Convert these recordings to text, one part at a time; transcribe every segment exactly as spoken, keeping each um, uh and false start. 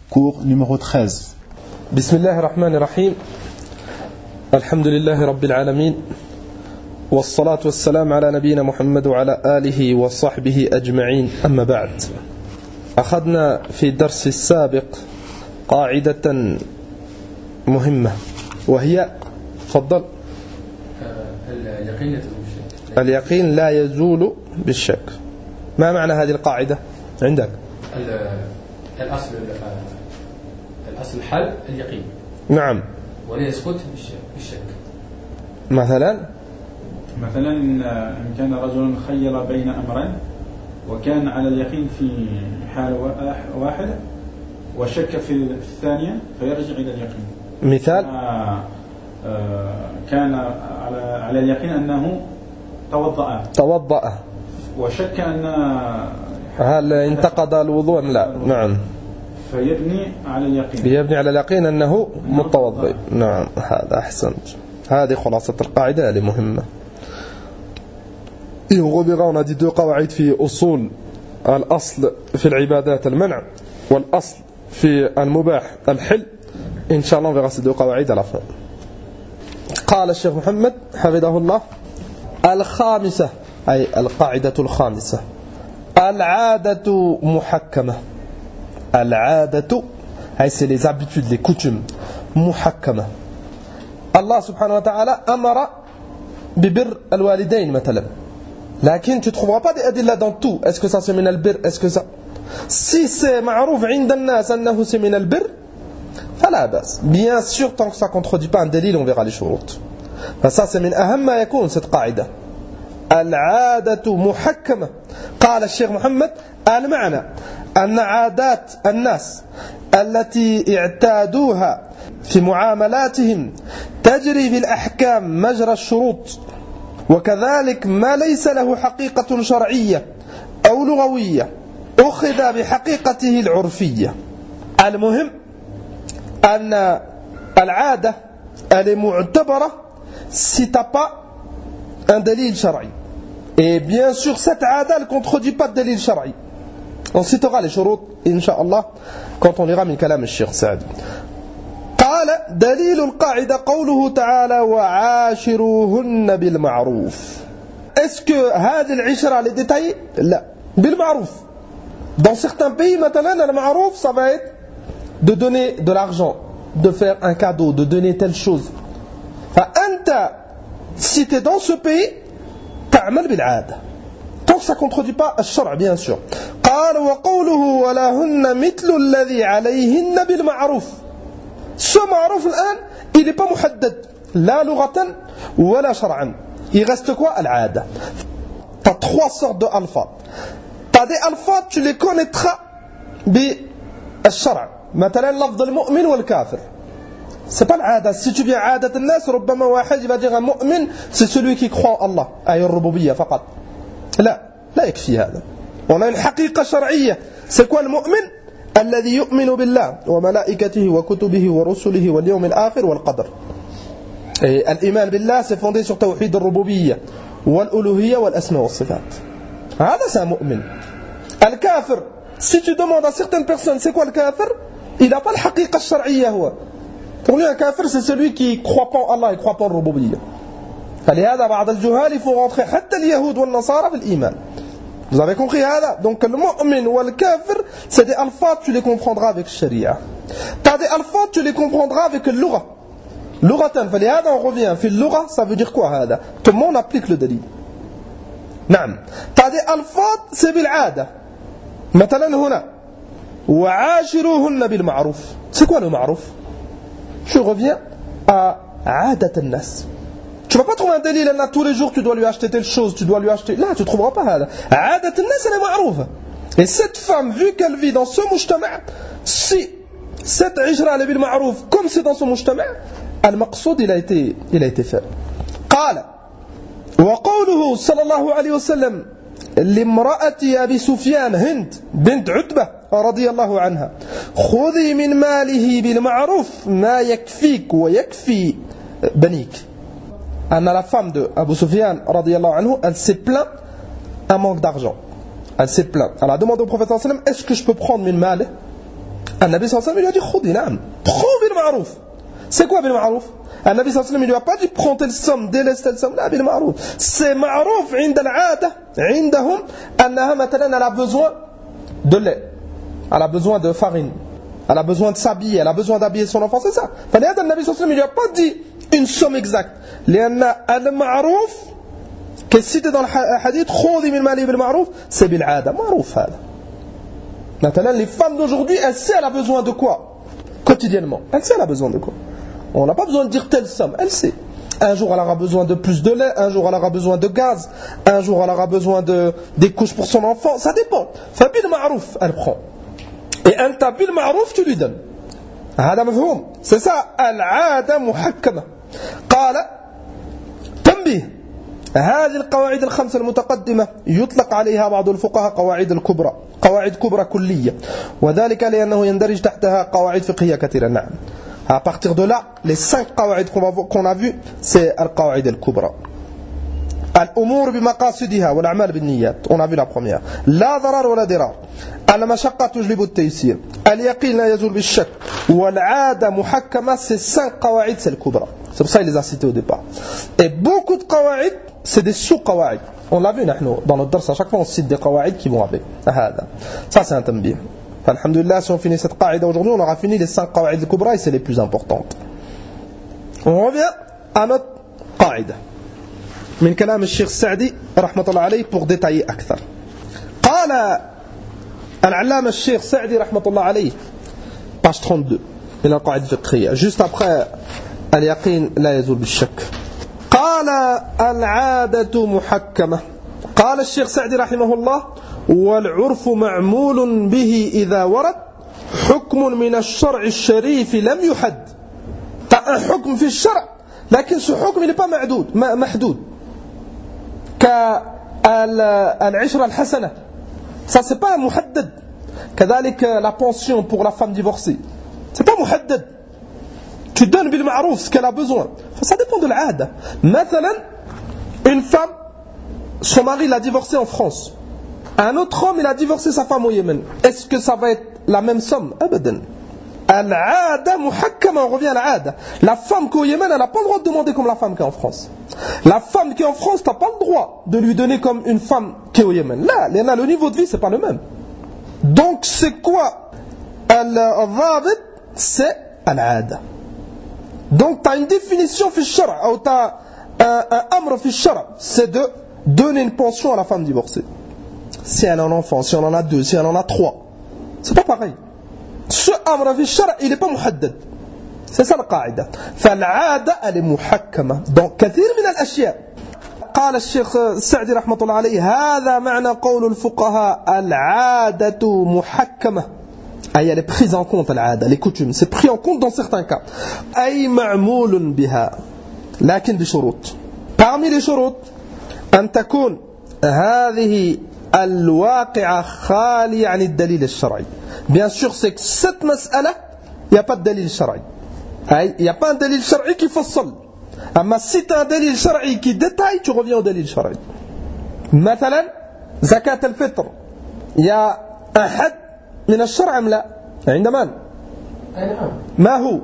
cours numéro treize. Bismillahir Rahmanir Rahim. Alhamdulillahi Rabbil Alamin. والصلاة والسلام على نبينا محمد وعلى آله وصحبه أجمعين أما بعد أخذنا في الدرس السابق قاعدة مهمة وهي تفضل اليقين لا يزول بالشك. اليقين لا يزول بالشك. ما معنى هذه القاعدة عندك؟ الأصل الأصل الحل اليقين. نعم. ولا يسقط بالشك. مثلا مثلا إن كان رجل خير بين أمرين وكان على اليقين في حالة واحدة وشك في الثانية فيرجع إلى اليقين. مثال كان على على اليقين أنه توضأ توضأ وشك أن هل انتقض الوضوء لا. نعم. فيبني على اليقين يبني على اليقين أنه متوضئ. نعم هذا أحسنت. هذه خلاصة القاعدة اللي مهمة. Et on reverra, on a dit deux qawaïd في أصول الأصل في العبادات المنع والأصل في المباح الحل. إن شاء الله on verra ces deux qawaïd à la fin. قال الشيخ محمد حفظه الله الخامسة أي القاعدة الخامسة العادة محكمة. العادة هاي c'est les habitudes, les coutumes محكمة. الله سبحانه وتعالى أمر ببر الوالدين مثلا. لكن tu ne trouveras pas des adilla dans tout. Est-ce que ça c'est min al-bir? Est-ce que ça si c'est معروف عند الناس أنه c'est min al-bir فلا بأس. Bien sûr tant que ça ne contredit pas un délit on verra les شروط. فça c'est من أهم ما يكون cette قاعدة. العادة محكمة. قال الشيخ محمد المعنى أن عادات الناس التي اعتادوها في معاملاتهم تجري في الأحكام مجرى الشروط وكذلك ما ليس له حقيقة شرعية أو لغوية أخذ بحقيقته العرفية. المهم أن العادة المعتبرة si t'as pas un دليل شرعي. Et bien sûr cette عادة elle ne contredit pas de دليل شرعي. On citera les شروط إن شاء الله quand on lira من كلام الشيخ سعد. قال دليل القاعدة قوله تعالى وعاشروهن بالمعروف. Est-ce que هذه العشرة les détails؟ لا. بالمعروف. Dans certains pays مثلا المعروف ça va être de donner de l'argent, de faire un cadeau, de donner telle chose. فأنت si tu es dans ce pays تعمل بالعادة. Tant que ça ne contredit pas الشرع bien sûr. قال وقوله ولهن مثل الذي عليهن بالمعروف. Ce معروف الآن il n'est pas محدد لا لغة ولا شرعا. Il reste quoi? العادة. Tu as trois sortes de alpha. Tu as des alpha tu les connaîtras بالشرع. مثلا لفظ المؤمن والكافر. C'est pas العادة. Si tu viens عادة الناس ربما واحد va dire un مؤمن c'est celui qui croit en Allah أي الربوبية فقط. لا لا يكفي هذا. On a une حقيقة شرعية. C'est quoi المؤمن؟ الذي يؤمن بالله وملائكته وكتبه ورسله واليوم الآخر والقدر. الإيمان بالله c'est fondé sur توحيد الربوبية والألوهية والأسماء والصفات. هذا c'est un مؤمن. الكافر si tu demandes à certaines personnes c'est quoi le kafir il n'a pas la حقيقة الشرعية هو. Pour lui un kafir c'est celui qui croit pas en Allah, il croit pas en الربوبية. فلهذا بعض الجهال il faut rentrer حتى اليهود والنصارى في الإيمان. Vous avez compris هذا? Donc le mu'min ou le kafir, c'est des alphas, tu les comprendras avec sharia. Tu as des alphas, tu les comprendras avec le lugha. Lughatan, فلهذا on revient. في اللغة, ça veut dire quoi هذا? Tout le monde applique le dalil. نعم. Tu as des alphas, c'est بالعادة. مثلا هنا وعاشروهن بالمعروف. C'est quoi le معروف? Je reviens à عادة الناس. Tu ne vas pas trouver un délit là tous les jours tu dois lui acheter telle chose, tu dois lui acheter. Là tu ne trouveras pas هذا. عادة الناس elle est معروفة. Et cette femme vu qu'elle vit dans ce مجتمع, si cette عشرة elle est بالمعروف comme c'est dans ce مجتمع, المقصود il a été il a été fait. قال وقوله صلى الله عليه وسلم لامرأة أبي سفيان هند بنت عتبة رضي الله عنها خذي من ماله بالمعروف ما يكفيك ويكفي بنيك. Anna, la femme de Abu Sufyan radiyallahu anhu, elle s'est plaint un manque d'argent. Elle s'est plainte. Elle a demandé au prophète sallallahu alayhi wa sallam, est-ce que je peux prendre min mal Nabi sallallahu alayhi wa sallam lui a dit khudi, naam, prends bil ma'rouf. C'est quoi bil ma'rouf? Le Nabi sallallahu alayhi wa sallam lui a pas dit prends telle somme, délaisse telle somme, là bil ma'rouf. C'est ma'rouf عند العادة عندهم أنها مثلا elle a besoin de lait, elle a besoin de farine, elle a besoin de s'habiller, elle a besoin d'habiller son enfant, c'est ça. فلهذا النبي صلى الله عليه وسلم lui a pas dit une somme exacte. لأن المعروف que cité dans le hadith خذي من مالي بالمعروف c'est بالعادة معروف هذا. Maintenant les femmes d'aujourd'hui elles savent elle a besoin de quoi quotidiennement, elles savent elle a besoin de quoi. On n'a pas besoin de dire telle somme, elle sait. Un jour elle aura besoin de plus de lait, un jour elle aura besoin de gaz, un jour elle aura besoin de des couches pour son enfant, ça dépend. Fa bil ma'rouf elle prend. Et anta bil ma'rouf tu lui donnes. هذا مفهوم. C'est ça العادة محكمة. قال تنبيه هذه القواعد الخمسة المتقدمة يطلق عليها بعض الفقهاء قواعد الكبرى قواعد كبرى كلية وذلك لأنه يندرج تحتها قواعد فقهية كثيرة. نعم. À partir de là, les cinq qawaïd qu'on a vus, c'est al-qawaïd al-kubra. Al-umur bimaqasidiha wal-a'mal bin-niyyat. On a vu la première. La darar wa la dirar. Al-mashaqqa tujlibu at-taysir. Al-yaqin la yazul bil-shak. Wal-'ada muhakkama, c'est cinq qawaïd, c'est al-kubra. C'est pour ça qu'il les a cités au départ. Et beaucoup de qawaïd, c'est des sous-qawaïd. On l'a vu dans notre dars, à chaque fois on cite des qawaïd qui vont avec. Ça c'est un tanbih. Alhamdulillah, si on finit cette qaïda aujourd'hui, on aura fini les cinq qawaïd al-kubra et c'est les plus importantes. On revient à notre qaïda. من كلام الشيخ السعدي رحمة الله عليه pour détailler أكثر. قال العلامة الشيخ السعدي رحمة الله عليه page trente-deux من القاعدة الفقهية juste après اليقين لا يزول بالشك. قال العادة محكمة. قال الشيخ السعدي رحمه الله والعرف معمول به إذا ورد حكم من الشرع الشريف لم يحد. t'as un حكم في الشرع لكن ce حكم il n'est pas معدود محدود كالعشرة الحسنة ça c'est pas محدد. كذلك la pension pour la femme divorcée c'est pas محدد. tu donnes بالمعروف ce qu'elle a besoin. ça dépend de l'عادة. مثلا une femme son mari l'a divorcée en France. Un autre homme, il a divorcé sa femme au Yémen. Est-ce que ça va être la même somme? Abadan. Al-'ada muhakkama, on revient à l''ada. La femme qui est au Yémen, elle n'a pas le droit de demander comme la femme qui est en France. La femme qui est en France, tu n'as pas le droit de lui donner comme une femme qui est au Yémen. Là, le niveau de vie, c'est pas le même. Donc, c'est quoi al-dhabit? C'est al-'ada. Donc, tu as une définition fi shara, ou tu as un, un amr fi shara, c'est de donner une pension à la femme divorcée. Si elle a un enfant, si on en a deux, si elle en a trois, c'est pas pareil. Ce amr fi shara, il n'est pas muhaddad. C'est ça la qaïda. فالعادة elle est muhakkama. Donc كثير من الأشياء. قال الشيخ السعدي رحمة الله عليه هذا معنى قول الفقهاء العادة محكمة. أي elle est prise en compte العادة, les coutumes, c'est pris en compte dans certains cas. أي معمول بها لكن بشروط. Parmi les شروط أن تكون هذه الواقعة خالية عن الدليل الشرعي. Bien sûr, c'est que cette mas'ala, il n'y a pas de dalil shar'i. Il n'y a pas un dalil shar'i qui fassal. Mais si tu as un dalil shar'i qui détaille, tu reviens au dalil shar'i. مثلا زكاة الفطر. Il y a un had من الشرع أم لا؟ عند من؟ ما هو؟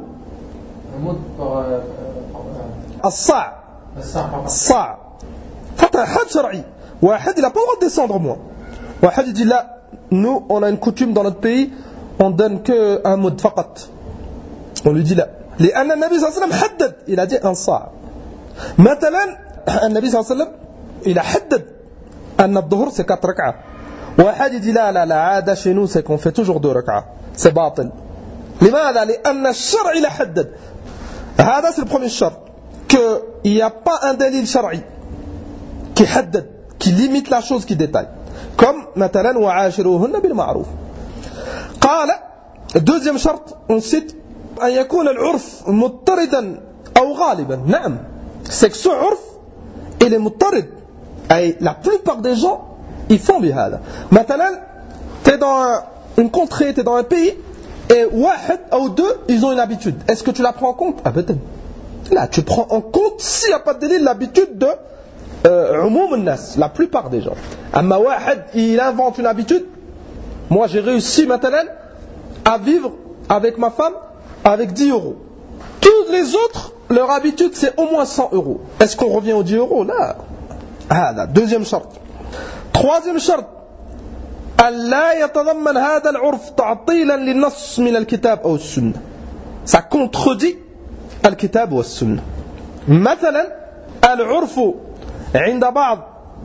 الصاع. الصاع. فأنت حد شرعي. واحد il n'a pas le droit de descendre moins. واحد il dit là, nous on a une coutume dans notre pays, on donne que un mot فقط. On lui dit là. لأن النبي صلى الله عليه وسلم حدد, il a dit un صاع. مثلا النبي صلى الله عليه وسلم il a حدد أن الظهر c'est quatre ركعة. واحد il dit là, là, la عادة chez nous c'est qu'on fait toujours deux ركعة. C'est باطل. لماذا؟ لأن الشرع il a حدد. هذا c'est le premier شرط. qu'il n'y a pas un dalil shar'i qui حدد, qui limite la chose, qui détaille. Comme مثلا وعاشروهن بالمعروف. قال deuxième شرط on cite أن يكون العرف مضطردا أو غالبا. نعم, c'est que ce عرف il est مضطرد. Et la plupart des gens ils font بهذا. مثلا t'es dans une contrée, t'es dans un pays et واحد ou deux ils ont une habitude. Est-ce que tu la prends en compte? Ah peut-être. Là tu prends en compte s'il n'y a pas de délit l'habitude de عموم الناس, la plupart des gens. أما واحد il invente une habitude. Moi j'ai réussi maintenant à vivre avec ma femme avec dix euros. Tous les autres, leur habitude, c'est au moins cent euros. Est-ce qu'on revient aux dix euros? Là. Ah, là. Deuxième charte. Troisième charte. ألا يتضمن هذا العرف تعطيلا للنص من الكتاب أو السنة. Ça contredit الكتاب والسنة. مثلا العرف عند بعض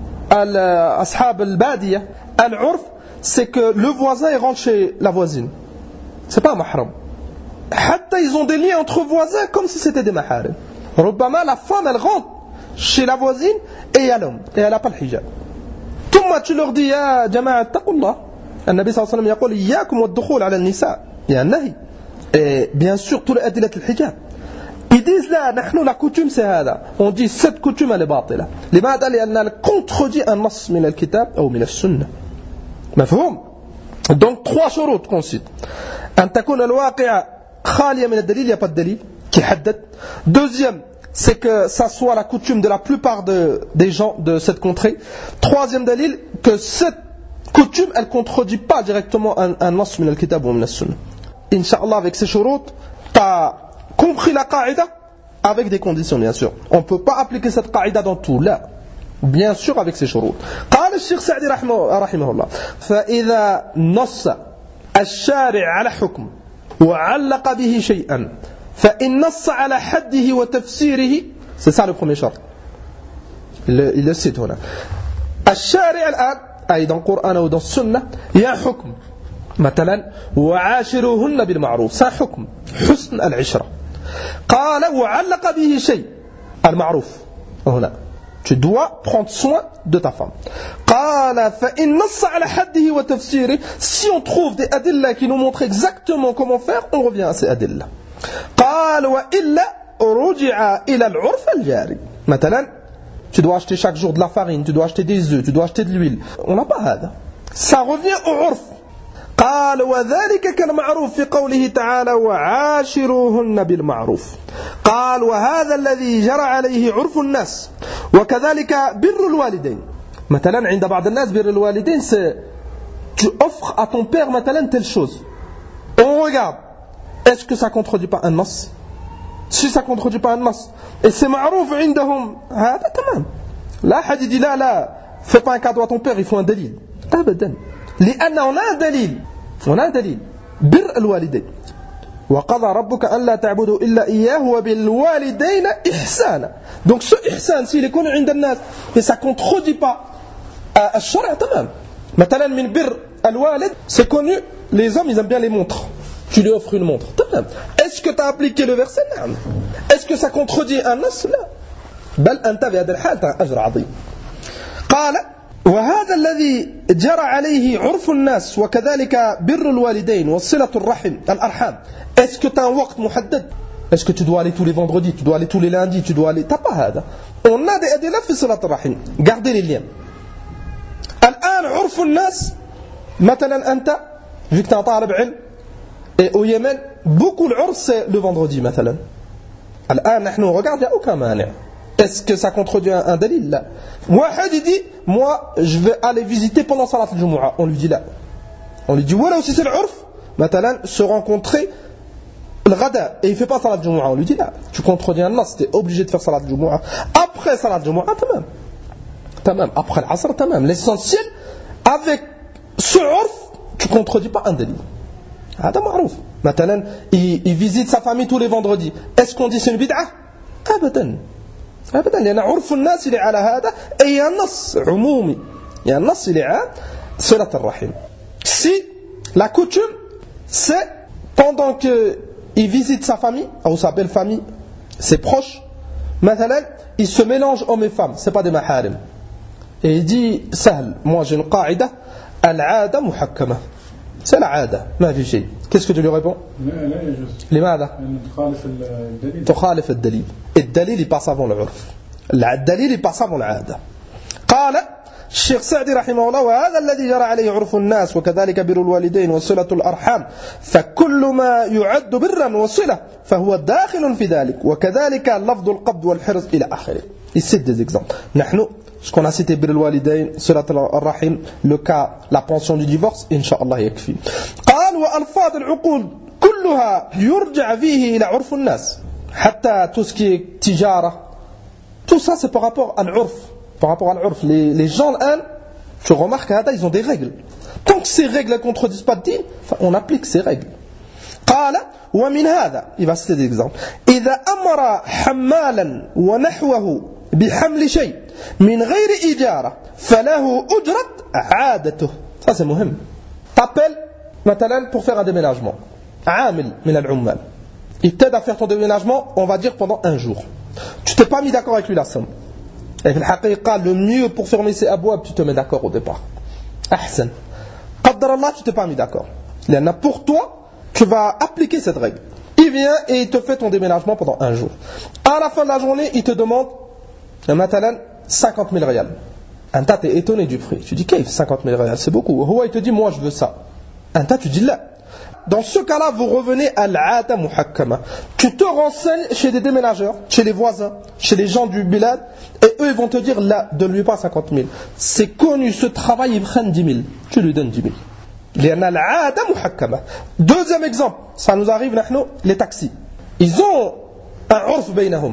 أصحاب البادية العرف c'est que le voisin il rentre chez la voisine. C'est pas un mahram. حتى ils ont des liens entre voisins comme si c'était des maharim. ربما la femme elle rentre chez la voisine et il y a l'homme et elle n'a pas le hijab. ثم tu leur dis يا جماعة اتقوا الله. النبي صلى الله عليه وسلم يقول إياكم والدخول على النساء. Il y a un nahi. Et bien sûr tous les أدلة الحجاب. Ils disent là, نحن la coutume c'est هذا. On dit cette coutume elle est باطلة. لماذا؟ لأنها contredit un نص من الكتاب أو من السنة. مفهوم؟ Donc trois شروط qu'on cite. أن تكون الواقعة خالية من الدليل, il n'y a pas de دليل qui حدد. Deuxième, c'est que ça soit la coutume de la plupart de, des gens de cette contrée. Troisième dalil, que cette coutume, elle ne contredit pas directement un, un nas min al-kitab ou min al-sunnah. Inch'Allah, avec ces shurut, tu as compris la qaïda avec des conditions, bien sûr. On ne peut pas appliquer cette qaïda dans tout, là. Bien sûr, avec ces shurut. قال الشيخ سعدي رحمه الله فإذا نص الشارع على حكم وعلق به شيئا فإن نص على حده وتفسيره. C'est ça le premier charte. Il, il le cite هنا. الشارع الآن أي dans le Coran ou dans le Sunna il y a un حكم مثلا وعاشروهن بالمعروف. c'est un حكم حسن العشرة. قال وعلق به شيء المعروف هنا. Tu dois prendre soin de ta femme. قال فإن نص على حده وتفسيره. Si on trouve des adillas qui nous montrent exactement comment faire, on revient à ces adillas. قال وإلا رجع إلى العرف الجاري. مثلا tu dois acheter chaque jour de la farine, tu dois acheter des œufs, tu dois acheter de l'huile. On n'a pas هذا. Ça revient au عرف. قال وذلك كالمعروف في قوله تعالى وعاشروهن بالمعروف. قال وهذا الذي جرى عليه عرف الناس وكذلك بر الوالدين. مثلا عند بعض الناس بر الوالدين c'est tu offres à ton père مثلا telle chose. On regarde. Est-ce que ça ne contredit pas un nas? Si ça ne contredit pas un nas, et c'est ma'rouf عندهم هذا تمام. لا حد يدي لا لا fais pas un cadeau à ton père, il faut un دليل. أبدا. لأن on a un دليل. On a un دليل. بر الوالدين. وقضى ربك ألا تعبدوا إلا إياه وبالوالدين إحسانا. Donc ce ihsan s'il est connu عند الناس et ça ne contredit pas الشرع تمام. مثلا من بر الوالد c'est connu, les hommes ils aiment bien les montres. Tu lui offres une montre. Est-ce que tu as appliqué le verset? Non. Est-ce que ça contredit un nas? لا. بل أنت بهذا الحال أجر عظيم. قال وهذا الذي جرى عليه عرف الناس وكذلك بر الوالدين وصلة الرحم الأرحام. Est-ce que tu as un وقت محدد? Est-ce que tu dois aller tous les vendredis? Tu dois aller tous les lundis? Tu dois aller? T'as pas هذا. On a des adillah في صلة الرحم. Gardez les liens. الآن عرف الناس مثلا أنت vu que tu es un طالب علم et au Yémen, beaucoup l'urf c'est le vendredi, مثلا. الآن نحن regarde, il n'y a aucun مانع. Est-ce que ça contredit un, un dalil? Là. واحد il dit, moi je vais aller visiter pendant Salat al-Jumu'ah. On lui dit là. On lui dit, voilà aussi c'est l'urf. مثلا, se rencontrer le Ghada et il ne fait pas Salat al-Jumu'ah. On lui dit là. Tu contredis un nas, tu es obligé de faire Salat al-Jumu'ah. Après Salat al-Jumu'ah, tamam. Tamam. Après l'Asr, tamam. L'essentiel, avec ce urf, tu ne contredis pas un dalil. هذا معروف. مثلا il visite sa famille tous les vendredis. Est-ce qu'on dit c'est une bid'ah? أبدا أبدا لأن عرف الناس اللي على هذا أي نص عمومي يعني النص اللي عام صلة الرحم. Si la coutume c'est pendant que il visite sa famille ou sa belle famille, ses proches, مثلا il se mélange hommes et femmes, c'est pas des maharim. Et il dit سهل, moi j'ai une قاعدة العادة محكمة. C'est la عادة ما في شيء. Qu'est-ce que tu lui réponds? لا لا يجوز. لماذا؟ تخالف الدليل. تخالف الدليل. الدليل passe avant العرف. الدليل passe avant العادة. قال الشيخ سعدي رحمه الله وهذا الذي جرى عليه عرف الناس وكذلك بر الوالدين وصلة الأرحام فكل ما يعد برا وصلة فهو داخل في ذلك وكذلك لفظ القبض والحرص إلى آخره. Il cite des exemples. نحن ce qu'on a cité bir al-walidayn, salat al-rahim, le cas, la pension du divorce, incha'Allah yakfi. قال وألفاظ العقود كلها يرجع فيه إلى عرف الناس حتى tout ce qui est تجارة tout ça c'est par rapport à l'urf par rapport à l'urf les, les gens hein, tu remarques هذا ils ont des règles tant que ces règles ne contredisent pas le din on applique ces règles قال ومن هذا il va citer des exemples إذا أمر حمالا ونحوه بحمل شيء من غير إجارة فله أجرة عادته ça c'est مهم t'appelles مثلا pour faire un déménagement عامل من العمال il t'aide à faire ton déménagement on va dire pendant un jour tu t'es pas mis d'accord avec lui la somme et في الحقيقة le mieux pour fermer ses abouab tu te mets d'accord au départ أحسن قدر الله tu t'es pas mis d'accord لأن pour toi tu vas appliquer cette règle il vient et il te fait ton déménagement pendant un jour à la fin de la journée il te demande مثلا cinquante mille riyals Anta t'es étonné du prix tu dis qu'est-ce cinquante mille riyals c'est beaucoup Houa il te dit moi je veux ça Anta tu dis là dans ce cas-là vous revenez à l'ada muhakkama tu te renseignes chez des déménageurs chez les voisins chez les gens du bilad et eux ils vont te dire là donne-lui pas cinquante mille c'est connu ce travail ils prennent dix mille tu lui donnes dix mille لأن العادة محكمة deuxième exemple ça nous arrive نحن les taxis ils ont un عرف بينهم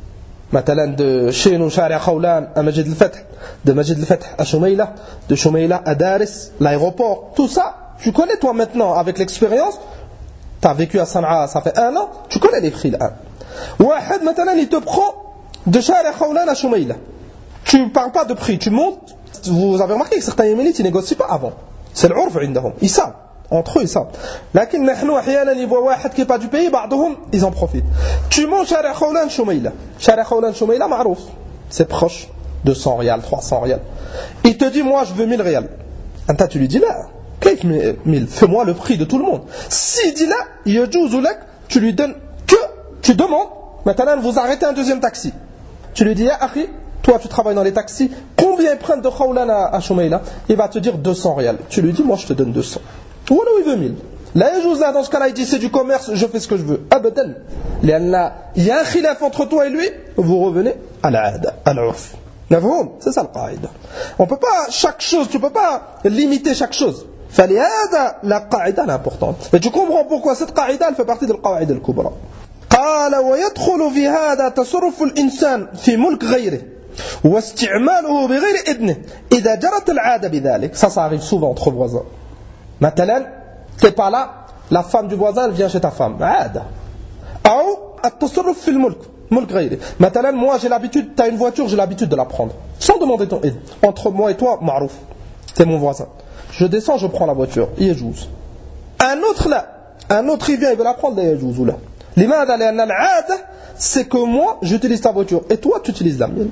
مثلا de chez nous شارع خولان à Majid al-Fath de Majid al-Fath à Shumaila de Shumaila à Daris l'aéroport tout ça tu connais toi maintenant avec l'expérience tu as vécu à Sanaa ça fait un an tu connais les prix là واحد مثلا il te prend de شارع خولان à Shumaila tu parles pas de prix tu montes vous avez remarqué que certains yéménites ils négocient pas avant c'est l'urf عندهم ils savent entre eux ils savent لكن نحن احيانا يبغى واحد qui est pas du pays بعضهم ils en profitent tu montes شارع خولان شميلة شارع خولان شميلة معروف c'est proche deux cents riyals trois cents riyals il te dit moi je veux mille riyals انت tu lui dis là كيف mille fais-moi le prix de tout le monde s'il dit là يجوز لك tu lui donnes que tu demandes maintenant vous arrêtez un deuxième taxi tu lui dis يا أخي toi tu travailles dans les taxis combien ils prennent de Khawlan à Shumaila il va te dire deux cents riyals tu lui dis moi je te donne deux cents ou alors il veut mille là il là dans ce cas là il dit c'est du commerce je fais ce que je veux abadan il y a un khilaf entre toi et lui vous revenez à l'ada à l'urf c'est ça le qaïda on peut pas chaque chose tu peux pas limiter chaque chose فلهذا la qaïda est importante et tu comprends pourquoi cette qaïda elle fait partie de la qaïda al-kubra قال ويدخل في هذا تصرف الإنسان في ملك غيره واستعماله بغير إذنه إذا جرت العادة بذلك ça ça arrive souvent entre voisins مثلا t'es pas là la femme du voisin elle vient chez ta femme عادة أو التصرف في الملك ملك غيره مثلا moi j'ai l'habitude t'as une voiture j'ai l'habitude de la prendre sans demander ton aide entre moi et toi معروف t'es mon voisin je descends je prends la voiture يجوز un autre là un autre il vient il veut la prendre لا يجوز له لماذا لأن العادة c'est que moi j'utilise ta voiture et toi tu utilises la mienne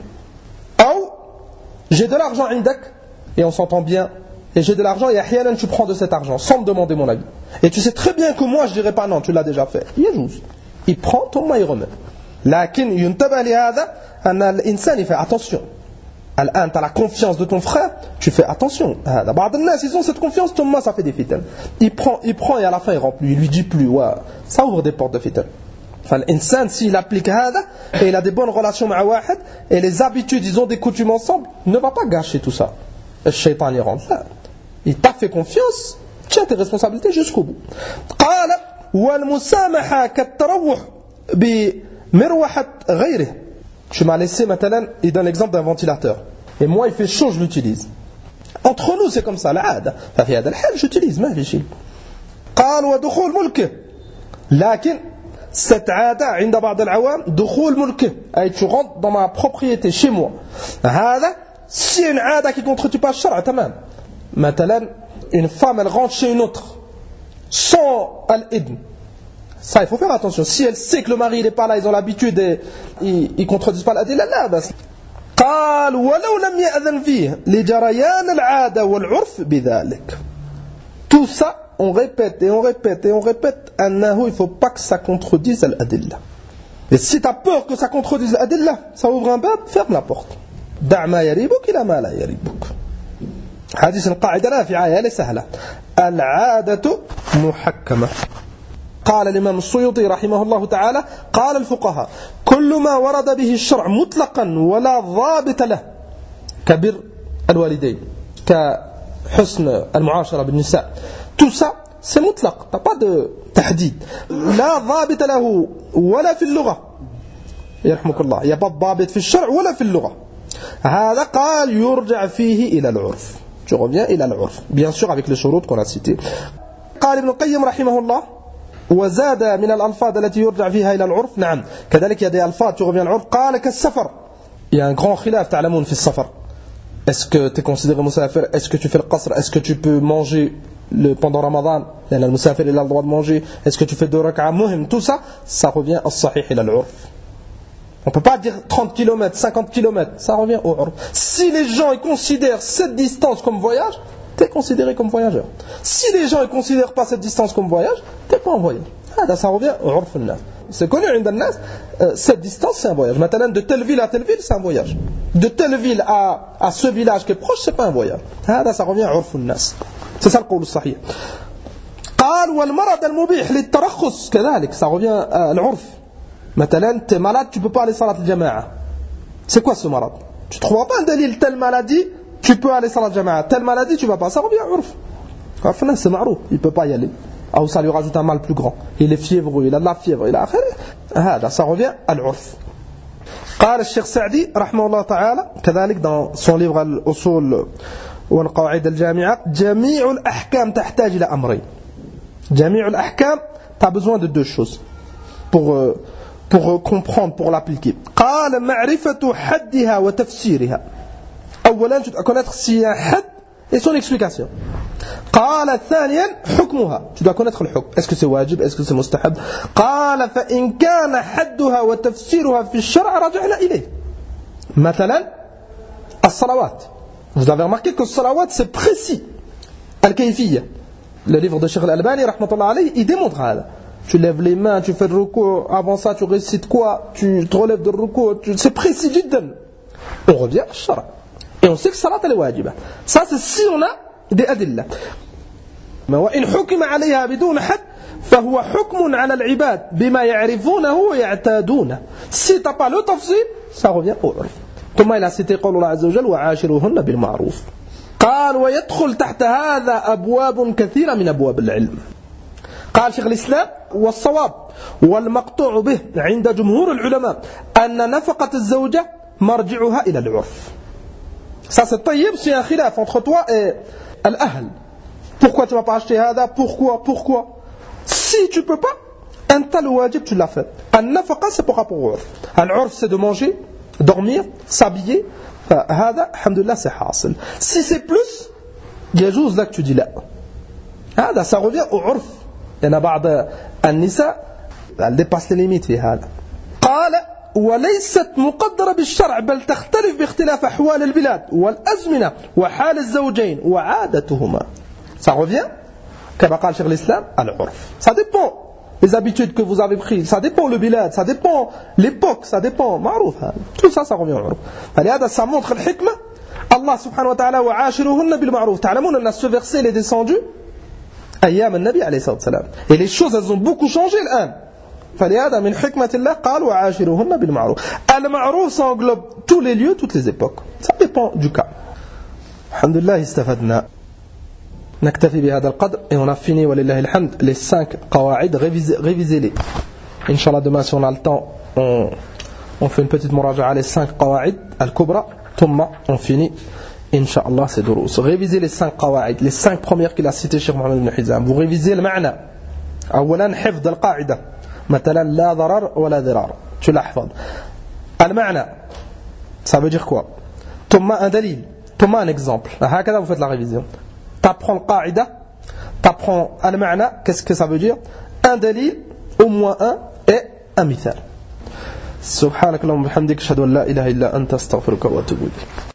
ou j'ai de l'argent عندك et on s'entend bien et j'ai de l'argent et ahyanan tu prends de cet argent sans me demander mon avis et tu sais très bien que moi je dirais pas non tu l'as déjà fait يجوز il prend ton main il remet لكن ينتبه لهذا أن الإنسان il fait attention الآن tu as la confiance de ton frère tu fais attention هذا بعض الناس ils ont cette confiance ثم ça fait des fitnes il prend il prend et à la fin il remplit il lui dit plus ouais ça ouvre des portes de fitnes فالإنسان s'il applique هذا et il a des bonnes relations مع واحد et les habitudes ils ont des coutumes ensemble ne va pas gâcher tout ça le shaitan il rentre là il t'a fait confiance tiens tes responsabilités jusqu'au bout قال والمسامحة كالتروح بمروحة غيره tu m'as laissé maintenant il donne l'exemple d'un ventilateur et moi il fait chaud je l'utilise entre nous c'est comme ça العادة ففي هذا الحال j'utilise ما في شيء قال ودخول ملكه لكن cette عادة عند بعض العوام دخول ملكه أي tu rentres dans ma propriété chez moi هذا si une عادة qui contredit pas le شرع تمام مثلا une femme elle rentre chez une autre sans الإذن ça il faut faire attention si elle sait que le mari il est pas là ils ont l'habitude et ils, ils contredisent pas l'adilla là بس قال ولو لم يأذن فيه لجريان العادة والعرف بذلك tout ça on répète et on répète et on répète أنه il faut pas que ça contredise l'adilla et si tu as peur que ça contredise l'adilla ça ouvre un bab ferme la porte دع ما يريبك إلى ما لا يريبك هذه القاعدة نافعة هي سهلة العادة محكمة قال الإمام السيوطي رحمه الله تعالى قال الفقهاء كل ما ورد به الشرع مطلقا ولا ضابط له كبر الوالدين كحسن المعاشرة بالنساء tout ça c'est mutlaq t'as pas de تحديد لا ضابط له ولا في اللغة يرحمك الله. Il n'y a pas de ضابط في الشرع ولا في اللغة. هذا قال يرجع فيه إلى العرف. Tu reviens إلى العرف. Bien sûr avec les شروط qu'on a citées. قال ابن القيم رحمه الله وزاد من الألفاظ التي يرجع فيها إلى العرف. نعم كذلك il y a des alphabes tu reviens العرف. قال كالسفر. Il y a un grand khilaf تعلمون في السفر. Est-ce que tu es considéré musafir? Est-ce que tu fais le qasr? Est-ce que tu peux manger le, pendant Ramadan? Le musafir il a le droit de manger. Est-ce que tu fais deux rak'a? Muhim, tout ça, ça revient au sahih ila al-urf. On ne peut pas dire trente kilomètres, cinquante kilomètres, ça revient au urf. Si les gens ils considèrent cette distance comme voyage, tu es considéré comme voyageur. Si les gens ne considèrent pas cette distance comme voyage, tu n'es pas en voyage. Ah, ça revient au urf al-nas. C'est connu, euh, cette distance c'est un voyage. Maintenant, de telle ville à telle ville, c'est un voyage. De telle ville à, à ce village qui est proche, c'est pas un voyage. Ah, ça revient au urf al-nas. C'est ça le qawl sahih. قال والمرض المبيح للترخص كذلك ça revient à l'urf. Maintenant, tu es malade, tu ne peux pas aller salat al-jama'a. C'est quoi ce malade? Tu ne trouves pas un dalil, telle maladie, tu peux aller salat al-jama'a. Telle maladie, tu ne vas pas. Ça revient à l'urf. Enfin, c'est marouf, il ne peut pas y aller. Ou ça lui rajoute un mal plus grand. Il est fiévreux, il a de la fièvre, il a هذا ça revient à l'urf. قال الشيخ سعدي رحمه الله تعالى كذلك dans son livre الأصول والقواعد الجامعة جميع الأحكام تحتاج إلى أمرين. جميع الأحكام tu as besoin de deux choses pour pour comprendre, pour l'appliquer. قال معرفة حدها وتفسيرها. أولا tu dois connaître s'il y a un had et son explication. قال ثانيا حكمها. Tu dois connaître le حكم. Est-ce que c'est واجب? Est-ce que c'est مستحب? قال فإن كان حدها وتفسيرها في الشرع رجعنا إليه. مثلا الصلوات. Vous avez remarqué que le salawat c'est précis. Al-Kayfiyya. Le livre de Cheikh Al-Albani rahmatullah alayhi, il démontre هذا. Tu lèves les mains, tu fais le ruku, avant ça tu récites quoi? Tu te relèves de ruku, tu... c'est précis جدا. On revient au shara. Et on sait que salat elle est wajiba. Ça c'est si on a des adilla. وإن حكم عليها بدون حد فهو حكم على العباد بما يعرفونه ويعتادونه. Si t'as pas le tafsil, ça revient au urf. ثم il a cité قول الله عز وجل وعاشروهن بالمعروف. قال ويدخل تحت هذا أبواب كثيرة من أبواب العلم. قال شيخ الإسلام والصواب والمقطوع به عند جمهور العلماء أن نفقة الزوجة مرجعها إلى العرف. Ça c'est طيب, c'est un khilaf entre toi et الأهل. Pourquoi tu ne vas pas acheter هذا? Pourquoi? Pourquoi? Si tu ne peux pas, un tel wajib tu l'as fait. النفقة c'est par rapport au urf. العرف c'est de manger, dormir, s'habiller. هذا الحمد لله c'est حاصل. Si c'est plus, يجوز لك tu dis لا. هذا ça revient au urf. لأن بعض النساء elles dépassent les limites في هذا. قال وليست مقدرة بالشرع بل تختلف باختلاف أحوال البلاد والأزمنة وحال الزوجين وعادتهما. Ça revient, comme قال شيخ الإسلام, à l'urf. Ça dépend les habitudes que vous avez prises, ça dépend le bilad, ça dépend l'époque, ça dépend معروف هذا. Tout ça, ça revient au urf. فلهذا ça montre الحكمة. Allah subhanahu wa ta'ala وعاشروهن بالمعروف. تعلمون أن ce verset est descendu أيام النبي عليه الصلاة والسلام. Et les choses elles ont beaucoup changé الآن. فلهذا من حكمة الله قال وعاشروهن بالمعروف. المعروف ça englobe tous les lieux, toutes les époques. Ça dépend du cas. الحمد لله استفدنا. نكتفي بهذا القدر et on a fini ولله الحمد les cinq قواعد. révisez-les. Inch'Allah demain si on a le temps on, on fait une petite muraja'a les cinq قواعد الكبرى ثم on finit Inch'Allah c'est durous. Révisez les cinq قواعد, les cinq premières qu'il a citées Cheikh Mohammed ibn Hizam. Vous révisez le معنى. أولا حفظ القاعدة مثلا لا ضرر ولا ضرار. Tu l'ahfaz. المعنى ça veut dire quoi? ثم un دليل ثم un exemple. هكذا vous faites la révision. T'apprends le qaïda, t'apprends al-ma'na, qu'est-ce que ça veut dire? Un dalil, au moins un, et un mithal. Subhanakallahumma wa bihamdika ashhadu an la ilaha illa anta astaghfiruka wa atubu ilayk.